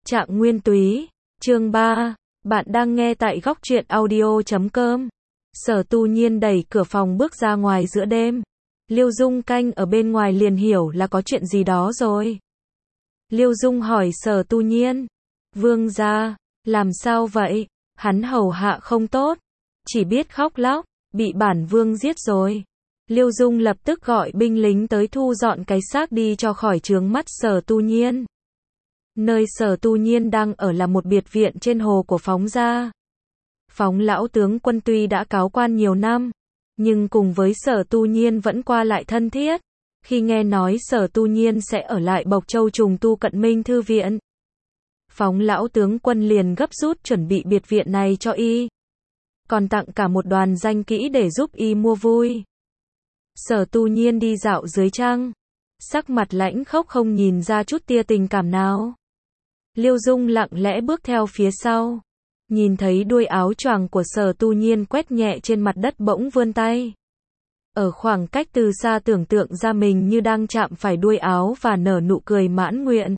Trạng Nguyên Túy, chương 3, bạn đang nghe tại góc truyện audio.com. Sở Tu Nhiên đẩy cửa phòng bước ra ngoài giữa đêm. Liêu Dung canh ở bên ngoài liền hiểu là có chuyện gì đó rồi. Liêu Dung hỏi Sở Tu Nhiên, Vương gia, làm sao vậy? Hắn hầu hạ không tốt, chỉ biết khóc lóc, bị bản vương giết rồi. Liêu Dung lập tức gọi binh lính tới thu dọn cái xác đi cho khỏi chướng mắt Sở Tu Nhiên. Nơi Sở Tu Nhiên đang ở là một biệt viện trên hồ của Phóng gia. Phóng lão tướng quân tuy đã cáo quan nhiều năm, nhưng cùng với Sở Tu Nhiên vẫn qua lại thân thiết. Khi nghe nói Sở Tu Nhiên sẽ ở lại Bộc Châu trùng tu Cận Minh thư viện, Phóng lão tướng quân liền gấp rút chuẩn bị biệt viện này cho y, còn tặng cả một đoàn danh kỹ để giúp y mua vui. Sở Tu Nhiên đi dạo dưới trăng, sắc mặt lãnh khốc không nhìn ra chút tia tình cảm nào. Liêu Dung lặng lẽ bước theo phía sau, nhìn thấy đuôi áo choàng của Sở Tu Nhiên quét nhẹ trên mặt đất, bỗng vươn tay. Ở khoảng cách từ xa tưởng tượng ra mình như đang chạm phải đuôi áo và nở nụ cười mãn nguyện.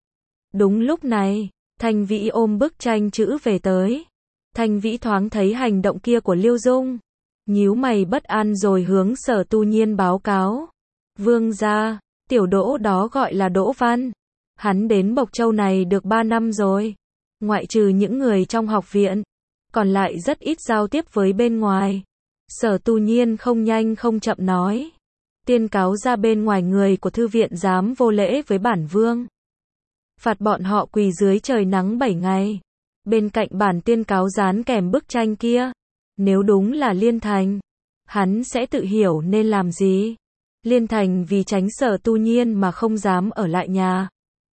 Đúng lúc này, Thanh Vĩ ôm bức tranh chữ về tới. Thanh Vĩ thoáng thấy hành động kia của Liêu Dung, nhíu mày bất an rồi hướng Sở Tu Nhiên báo cáo. Vương gia, tiểu Đỗ đó gọi là Đỗ Văn. Hắn đến Bộc Châu này được 3 năm rồi. Ngoại trừ những người trong học viện, còn lại rất ít giao tiếp với bên ngoài. Sở Tu Nhiên không nhanh không chậm nói. Tiên cáo ra bên ngoài người của thư viện dám vô lễ với bản vương, phạt bọn họ quỳ dưới trời nắng 7 ngày. Bên cạnh bản tiên cáo dán kèm bức tranh kia. Nếu đúng là Liên Thành, hắn sẽ tự hiểu nên làm gì. Liên Thành vì tránh Sở Tu Nhiên mà không dám ở lại nhà.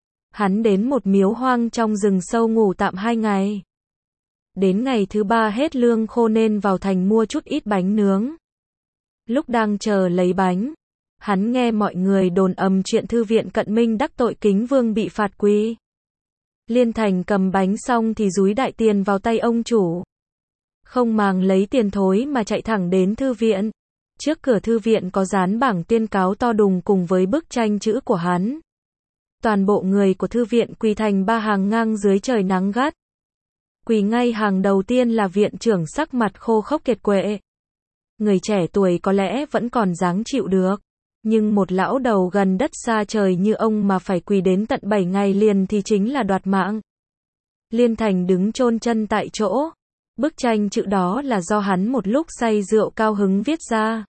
Hắn đến một miếu hoang trong rừng sâu ngủ tạm 2 ngày. Đến ngày thứ 3 hết lương khô nên vào thành mua chút ít bánh nướng. Lúc đang chờ lấy bánh, hắn nghe mọi người đồn ầm chuyện thư viện Cận Minh đắc tội Kính Vương bị phạt quỳ. Liên Thành cầm bánh xong thì dúi đại tiền vào tay ông chủ, không màng lấy tiền thối mà chạy thẳng đến thư viện. Trước cửa thư viện có dán bảng tiên cáo to đùng cùng với bức tranh chữ của hắn. Toàn bộ người của thư viện quỳ thành 3 hàng ngang dưới trời nắng gắt. Quỳ ngay hàng đầu tiên là viện trưởng sắc mặt khô khốc kiệt quệ. Người trẻ tuổi có lẽ vẫn còn dáng chịu được, nhưng một lão đầu gần đất xa trời như ông mà phải quỳ đến tận 7 ngày liền thì chính là đoạt mạng. Liên Thành đứng chôn chân tại chỗ. Bức tranh chữ đó là do hắn một lúc say rượu cao hứng viết ra.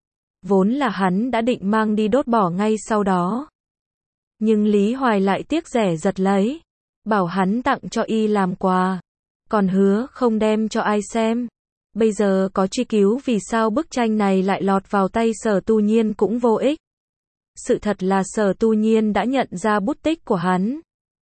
Vốn là hắn đã định mang đi đốt bỏ ngay sau đó, nhưng Lý Hoài lại tiếc rẻ giật lấy, bảo hắn tặng cho y làm quà, còn hứa không đem cho ai xem. Bây giờ có truy cứu vì sao bức tranh này lại lọt vào tay Sở Tu Nhiên cũng vô ích. Sự thật là Sở Tu Nhiên đã nhận ra bút tích của hắn.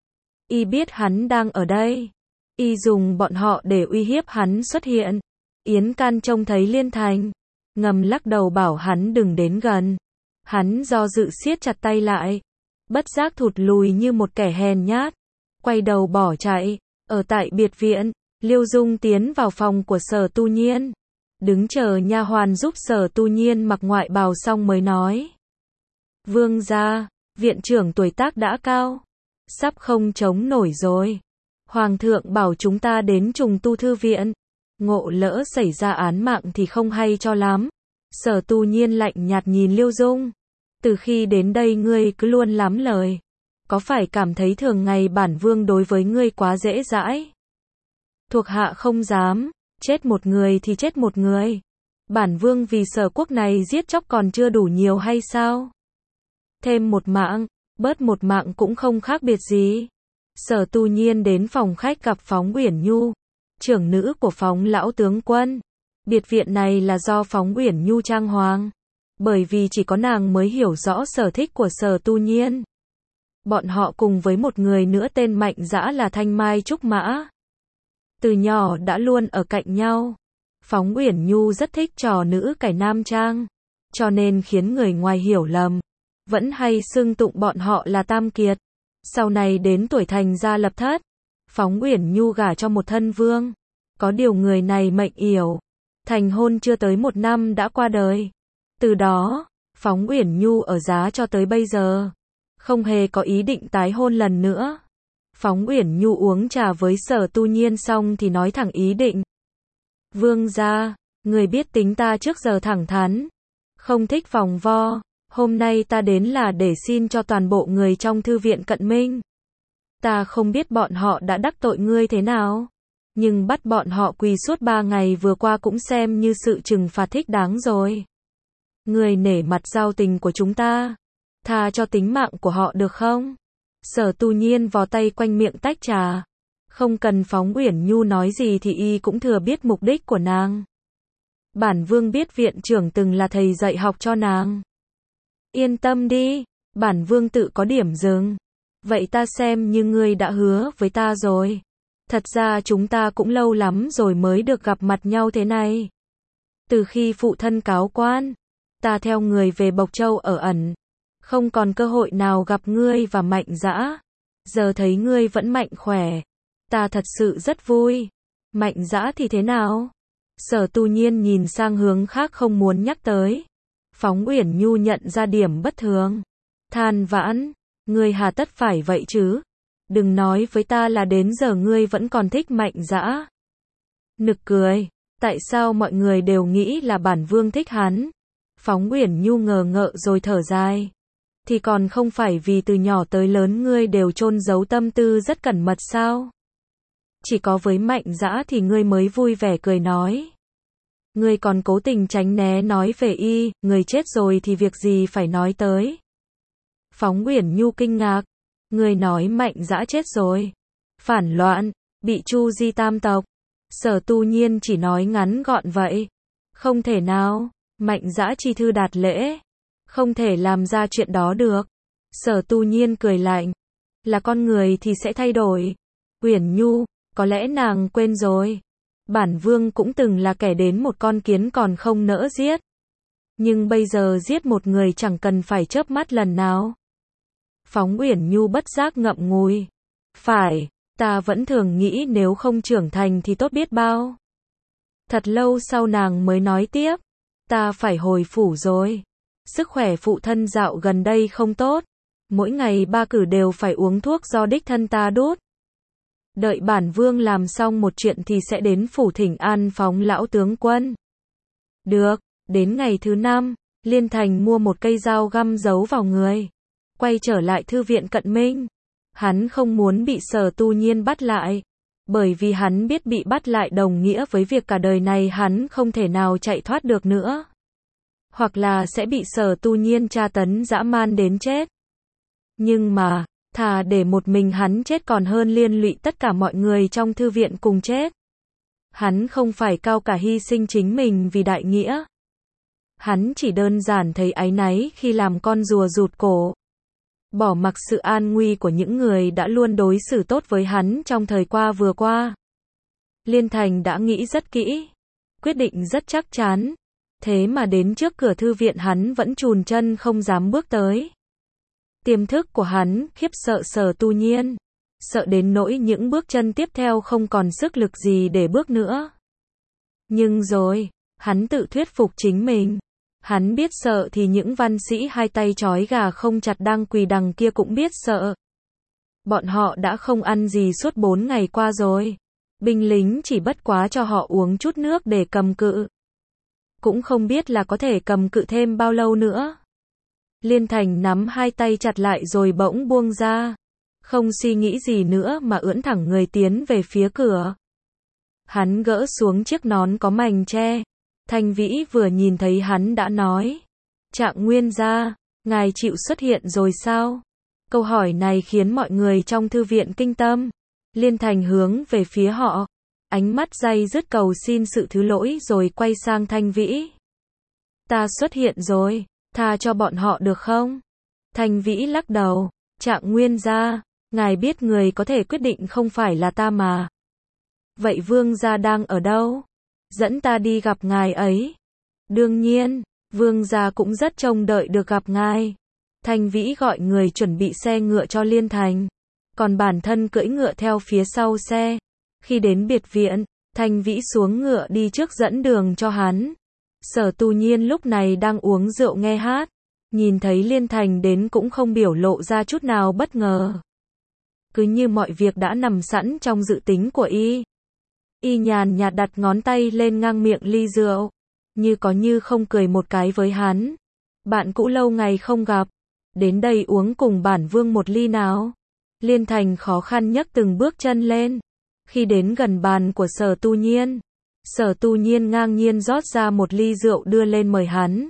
Y biết hắn đang ở đây. Y dùng bọn họ để uy hiếp hắn xuất hiện. Yến Can trông thấy Liên Thành, ngầm lắc đầu bảo hắn đừng đến gần. Hắn do dự siết chặt tay lại, bất giác thụt lùi như một kẻ hèn nhát, quay đầu bỏ chạy. Ở tại biệt viện, Liêu Dung tiến vào phòng của Sở Tu Nhiên, đứng chờ nha hoàn giúp Sở Tu Nhiên mặc ngoại bào xong mới nói. Vương gia, viện trưởng tuổi tác đã cao, sắp không chống nổi rồi. Hoàng thượng bảo chúng ta đến trùng tu thư viện, ngộ lỡ xảy ra án mạng thì không hay cho lắm. Sở Tu Nhiên lạnh nhạt nhìn Liêu Dung. Từ khi đến đây ngươi cứ luôn lắm lời. Có phải cảm thấy thường ngày bản vương đối với ngươi quá dễ dãi? Thuộc hạ không dám, chết một người thì chết một người. Bản vương vì Sở quốc này giết chóc còn chưa đủ nhiều hay sao? Thêm một mạng, bớt một mạng cũng không khác biệt gì. Sở Tu Nhiên đến phòng khách gặp Phóng Uyển Nhu, trưởng nữ của Phóng lão tướng quân. Biệt viện này là do Phóng Uyển Nhu trang hoàng, bởi vì chỉ có nàng mới hiểu rõ sở thích của Sở Tu Nhiên. Bọn họ cùng với một người nữa tên Mạnh Dã là Thanh Mai Trúc Mã, từ nhỏ đã luôn ở cạnh nhau. Phóng Uyển Nhu rất thích trò nữ cải nam trang, cho nên khiến người ngoài hiểu lầm, vẫn hay xưng tụng bọn họ là tam kiệt. Sau này đến tuổi thành gia lập thất, Phóng Uyển Nhu gả cho một thân vương. Có điều người này mệnh yểu, thành hôn chưa tới 1 năm đã qua đời. Từ đó, Phóng Uyển Nhu ở giá cho tới bây giờ, không hề có ý định tái hôn lần nữa. Phóng Uyển Nhu uống trà với Sở Tu Nhiên xong thì nói thẳng ý định. Vương gia, người biết tính ta trước giờ thẳng thắn, không thích vòng vo, hôm nay ta đến là để xin cho toàn bộ người trong thư viện Cận Minh. Ta không biết bọn họ đã đắc tội ngươi thế nào, nhưng bắt bọn họ quỳ suốt 3 ngày vừa qua cũng xem như sự trừng phạt thích đáng rồi. Ngươi nể mặt giao tình của chúng ta, tha cho tính mạng của họ được không? Sở Tu Nhiên vò tay quanh miệng tách trà. Không cần Phóng Uyển Nhu nói gì thì y cũng thừa biết mục đích của nàng. Bản vương biết viện trưởng từng là thầy dạy học cho nàng. Yên tâm đi, bản vương tự có điểm dừng. Vậy ta xem như ngươi đã hứa với ta rồi. Thật ra chúng ta cũng lâu lắm rồi mới được gặp mặt nhau thế này. Từ khi phụ thân cáo quan, ta theo người về Bộc Châu ở ẩn, không còn cơ hội nào gặp ngươi và Mạnh Dã. Giờ thấy ngươi vẫn mạnh khỏe, ta thật sự rất vui. Mạnh Dã thì thế nào? Sở Tu Nhiên nhìn sang hướng khác không muốn nhắc tới. Phóng Uyển Nhu nhận ra điểm bất thường. Than vãn, ngươi hà tất phải vậy chứ? Đừng nói với ta là đến giờ ngươi vẫn còn thích Mạnh Dã. Nực cười, tại sao mọi người đều nghĩ là bản vương thích hắn? Phóng Uyển Nhu ngờ ngợ rồi thở dài. Thì còn không phải vì từ nhỏ tới lớn ngươi đều chôn giấu tâm tư rất cẩn mật sao? Chỉ có với Mạnh Dã thì ngươi mới vui vẻ cười nói. Ngươi còn cố tình tránh né nói về y, người chết rồi thì việc gì phải nói tới. Phóng Uyển Nhu kinh ngạc. Ngươi nói Mạnh Dã chết rồi. Phản loạn, bị Chu Di tam tộc. Sở Tu Nhiên chỉ nói ngắn gọn vậy. Không thể nào, Mạnh Dã chi thư đạt lễ. Không thể làm ra chuyện đó được. Sở Tu Nhiên cười lạnh. Là con người thì sẽ thay đổi. Uyển Nhu, có lẽ nàng quên rồi. Bản vương cũng từng là kẻ đến một con kiến còn không nỡ giết. Nhưng bây giờ giết một người chẳng cần phải chớp mắt lần nào. Phóng Uyển Nhu bất giác ngậm ngùi. Phải, ta vẫn thường nghĩ nếu không trưởng thành thì tốt biết bao. Thật lâu sau nàng mới nói tiếp. Ta phải hồi phủ rồi. Sức khỏe phụ thân dạo gần đây không tốt. Mỗi ngày ba cử đều phải uống thuốc do đích thân ta đút. Đợi bản vương làm xong một chuyện thì sẽ đến phủ thỉnh an Phóng lão tướng quân. Được, đến ngày thứ 5, Liên Thành mua một cây dao găm giấu vào người. Quay trở lại thư viện Cận Minh. Hắn không muốn bị Sở Tu Nhiên bắt lại. Bởi vì hắn biết bị bắt lại đồng nghĩa với việc cả đời này hắn không thể nào chạy thoát được nữa. Hoặc là sẽ bị Sở Tu Nhiên tra tấn dã man đến chết. Nhưng mà, thà để một mình hắn chết còn hơn liên lụy tất cả mọi người trong thư viện cùng chết. Hắn không phải cao cả hy sinh chính mình vì đại nghĩa. Hắn chỉ đơn giản thấy áy náy khi làm con rùa rụt cổ. Bỏ mặc sự an nguy của những người đã luôn đối xử tốt với hắn trong thời vừa qua. Liên Thành đã nghĩ rất kỹ. Quyết định rất chắc chắn. Thế mà đến trước cửa thư viện hắn vẫn chùn chân không dám bước tới. Tiềm thức của hắn khiếp sợ Sở Tu Nhiên. Sợ đến nỗi những bước chân tiếp theo không còn sức lực gì để bước nữa. Nhưng rồi, hắn tự thuyết phục chính mình. Hắn biết sợ thì những văn sĩ hai tay trói gà không chặt đang quỳ đằng kia cũng biết sợ. Bọn họ đã không ăn gì suốt 4 ngày qua rồi. Binh lính chỉ bất quá cho họ uống chút nước để cầm cự. Cũng không biết là có thể cầm cự thêm bao lâu nữa. Liên Thành nắm hai tay chặt lại rồi bỗng buông ra. Không suy nghĩ gì nữa mà ưỡn thẳng người tiến về phía cửa. Hắn gỡ xuống chiếc nón có mành tre. Thanh Vĩ vừa nhìn thấy hắn đã nói. Trạng Nguyên gia, ngài chịu xuất hiện rồi sao? Câu hỏi này khiến mọi người trong thư viện kinh tâm. Liên Thành hướng về phía họ. Ánh mắt day dứt cầu xin sự thứ lỗi rồi quay sang Thanh Vĩ. Ta xuất hiện rồi, tha cho bọn họ được không? Thanh Vĩ lắc đầu. Trạng Nguyên gia, ngài biết người có thể quyết định không phải là ta mà. Vậy vương gia đang ở đâu? Dẫn ta đi gặp ngài ấy. Đương nhiên, vương gia cũng rất trông đợi được gặp ngài. Thanh Vĩ gọi người chuẩn bị xe ngựa cho Liên Thành. Còn bản thân cưỡi ngựa theo phía sau xe. Khi đến biệt viện, Thanh Vĩ xuống ngựa đi trước dẫn đường cho hắn. Sở Tu Nhiên lúc này đang uống rượu nghe hát. Nhìn thấy Liên Thành đến cũng không biểu lộ ra chút nào bất ngờ. cứ như mọi việc đã nằm sẵn trong dự tính của y. Y nhàn nhạt đặt ngón tay lên ngang miệng ly rượu, như có như không cười một cái với hắn. Bạn cũ lâu ngày không gặp, đến đây uống cùng bản vương một ly nào. Liên Thành khó khăn nhấc từng bước chân lên. Khi đến gần bàn của Sở Tu Nhiên, Sở Tu Nhiên ngang nhiên rót ra một ly rượu đưa lên mời hắn.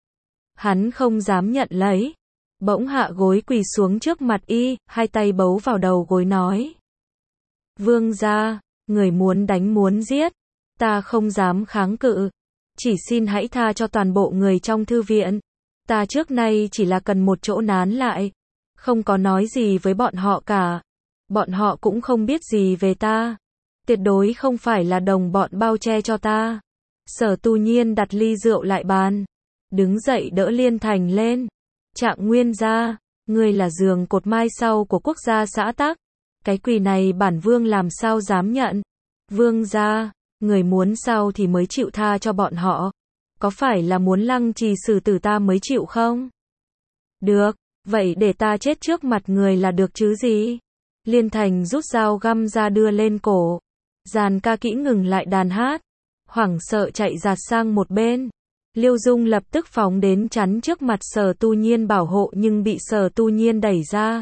Hắn không dám nhận lấy, bỗng hạ gối quỳ xuống trước mặt y, hai tay bấu vào đầu gối nói: Vương gia, người muốn đánh muốn giết, ta không dám kháng cự, chỉ xin hãy tha cho toàn bộ người trong thư viện. Ta trước nay chỉ là cần một chỗ nán lại, không có nói gì với bọn họ cả. Bọn họ cũng không biết gì về ta, tuyệt đối không phải là đồng bọn bao che cho ta. Sở Tu Nhiên đặt ly rượu lại bàn, đứng dậy đỡ Liên Thành lên. Trạng Nguyên gia, ngươi là giường cột mai sau của quốc gia xã Tắc, cái quỳ này bản vương làm sao dám nhận. Vương gia, người muốn sao thì mới chịu tha cho bọn họ, có phải là muốn lăng trì xử tử ta mới chịu không? Được, vậy để ta chết trước mặt người là được chứ gì? Liên Thành rút dao găm ra đưa lên cổ. Giàn ca kỹ ngừng lại đàn hát, hoảng sợ chạy giạt sang một bên. Liêu Dung lập tức phóng đến chắn trước mặt Sở Tu Nhiên bảo hộ nhưng bị Sở Tu Nhiên đẩy ra.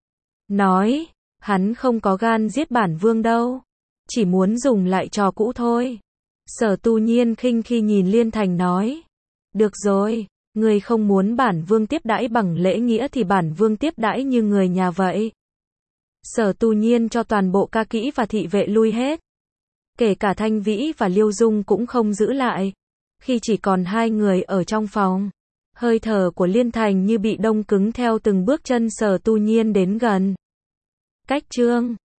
Nói, hắn không có gan giết bản vương đâu, chỉ muốn dùng lại trò cũ thôi. Sở Tu Nhiên khinh khi nhìn Liên Thành nói: Được rồi, người không muốn bản vương tiếp đãi bằng lễ nghĩa thì bản vương tiếp đãi như người nhà vậy. Sở Tu Nhiên cho toàn bộ ca kỹ và thị vệ lui hết. Kể cả Thanh Vĩ và Liêu Dung cũng không giữ lại. Khi chỉ còn hai người ở trong phòng, hơi thở của Liên Thành như bị đông cứng theo từng bước chân Sở Tu Nhiên đến gần. Cách chương